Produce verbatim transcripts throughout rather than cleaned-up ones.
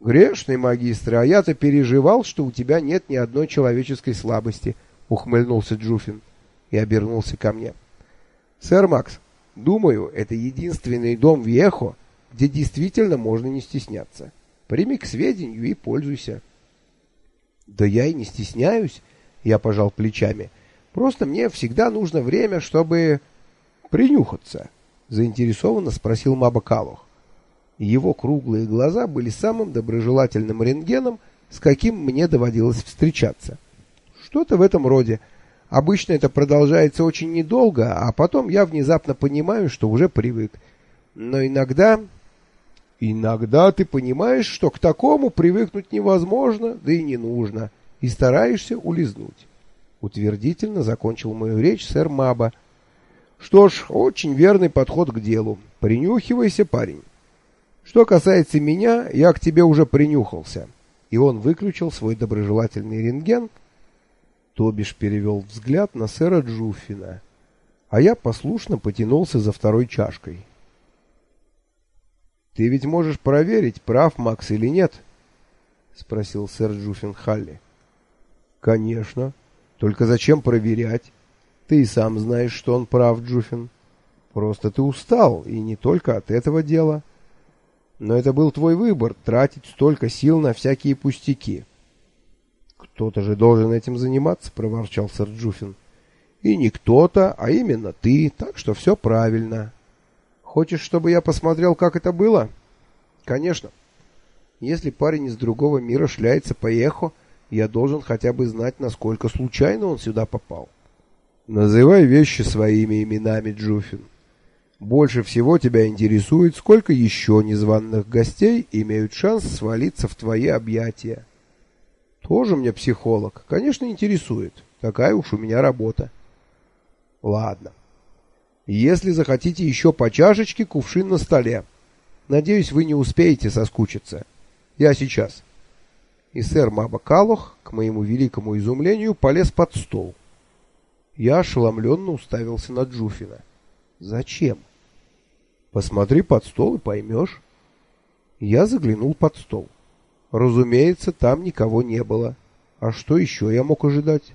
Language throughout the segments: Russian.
Грешный магистр, а я-то переживал, что у тебя нет ни одной человеческой слабости, ухмыльнулся Джуфин и обернулся ко мне. Сэр Макс, думаю, это единственный дом в Вьехо, где действительно можно не стесняться. Прими к сведению и пользуйся. Да я и не стесняюсь, я пожал плечами. Просто мне всегда нужно время, чтобы принюхаться, заинтересованно спросил Маба Калох. Его круглые глаза были самым доброжелательным рентгеном, с каким мне доводилось встречаться. Что-то в этом роде. Обычно это продолжается очень недолго, а потом я внезапно понимаю, что уже привык. Но иногда... Иногда ты понимаешь, что к такому привыкнуть невозможно, да и не нужно, и стараешься улизнуть. Утвердительно закончил мою речь сэр Маба. Что ж, очень верный подход к делу. Принюхивайся, парень. Что касается меня, я к тебе уже принюхался. И он выключил свой доброжелательный рентген. Тобиш перевел взгляд на сэра Джуфина, а я послушно потянулся за второй чашкой. «Ты ведь можешь проверить, прав Макс или нет?» — спросил сэр Джуфин Халли. «Конечно. Только зачем проверять? Ты и сам знаешь, что он прав, Джуфин. Просто ты устал, и не только от этого дела. Но это был твой выбор — тратить столько сил на всякие пустяки». «Кто-то же должен этим заниматься», — проворчал сэр Джуфин. «И не кто-то, а именно ты, так что все правильно. Хочешь, чтобы я посмотрел, как это было?» «Конечно. Если парень из другого мира шляется по Эхо, я должен хотя бы знать, насколько случайно он сюда попал». «Называй вещи своими именами, Джуфин. Больше всего тебя интересует, сколько еще незваных гостей имеют шанс свалиться в твои объятия». «Тоже мне психолог. Конечно, интересует. Такая уж у меня работа». «Ладно. Если захотите еще по чашечке, кувшин на столе. Надеюсь, вы не успеете соскучиться. Я сейчас». И сэр Маба Калох, к моему великому изумлению, полез под стол. Я ошеломленно уставился на Джуфина. «Зачем?» «Посмотри под стол и поймешь». Я заглянул под стол. Разумеется, там никого не было. А что еще я мог ожидать?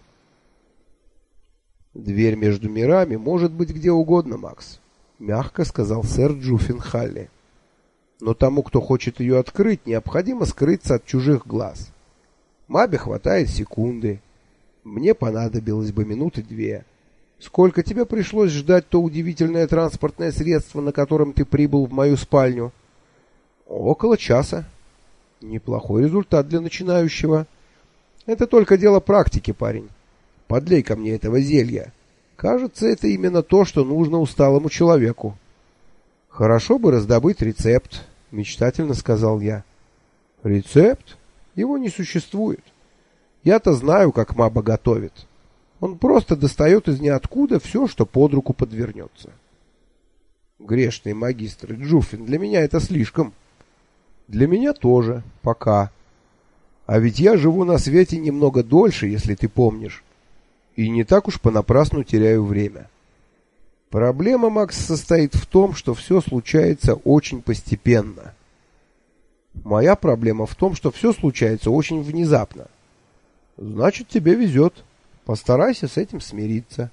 «Дверь между мирами может быть где угодно, Макс», — мягко сказал сэр Джуфин Халли. «Но тому, кто хочет ее открыть, необходимо скрыться от чужих глаз. Мабе хватает секунды. Мне понадобилось бы минуты две. Сколько тебе пришлось ждать то удивительное транспортное средство, на котором ты прибыл в мою спальню?» «Около часа». «Неплохой результат для начинающего». «Это только дело практики, парень. Подлей ко мне этого зелья. Кажется, это именно то, что нужно усталому человеку». «Хорошо бы раздобыть рецепт», — мечтательно сказал я. «Рецепт? Его не существует. Я-то знаю, как Маба готовит. Он просто достает из ниоткуда все, что под руку подвернется». «Грешный магистр Джуфин, для меня это слишком». «Для меня тоже, пока. А ведь я живу на свете немного дольше, если ты помнишь, и не так уж понапрасну теряю время. Проблема, Макс, состоит в том, что все случается очень постепенно. Моя проблема в том, что все случается очень внезапно. Значит, тебе везет. Постарайся с этим смириться».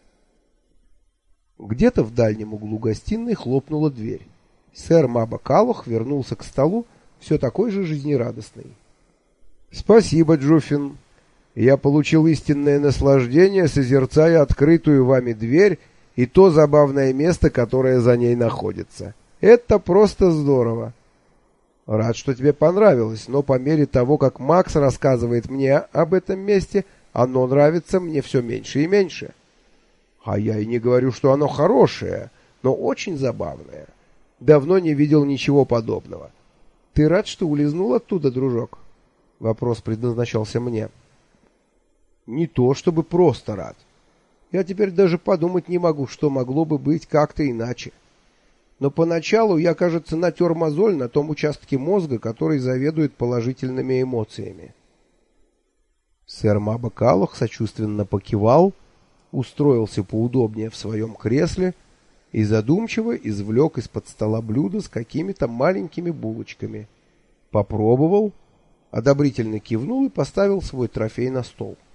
Где-то в дальнем углу гостиной хлопнула дверь. Сэр Маба Калох вернулся к столу, все такой же жизнерадостный. «Спасибо, Джуфин. Я получил истинное наслаждение, созерцая открытую вами дверь и то забавное место, которое за ней находится. Это просто здорово. Рад, что тебе понравилось, но по мере того, как Макс рассказывает мне об этом месте, оно нравится мне все меньше и меньше. А я и не говорю, что оно хорошее, но очень забавное. Давно не видел ничего подобного. Ты рад, что улизнул оттуда, дружок?» Вопрос предназначался мне. «Не то чтобы просто рад. Я теперь даже подумать не могу, что могло бы быть как-то иначе. Но поначалу я, кажется, натер мозоль на том участке мозга, который заведует положительными эмоциями». Сэр Маба Калох сочувственно покивал, устроился поудобнее в своем кресле и задумчиво извлек из-под стола блюдо с какими-то маленькими булочками. Попробовал, одобрительно кивнул и поставил свой трофей на стол.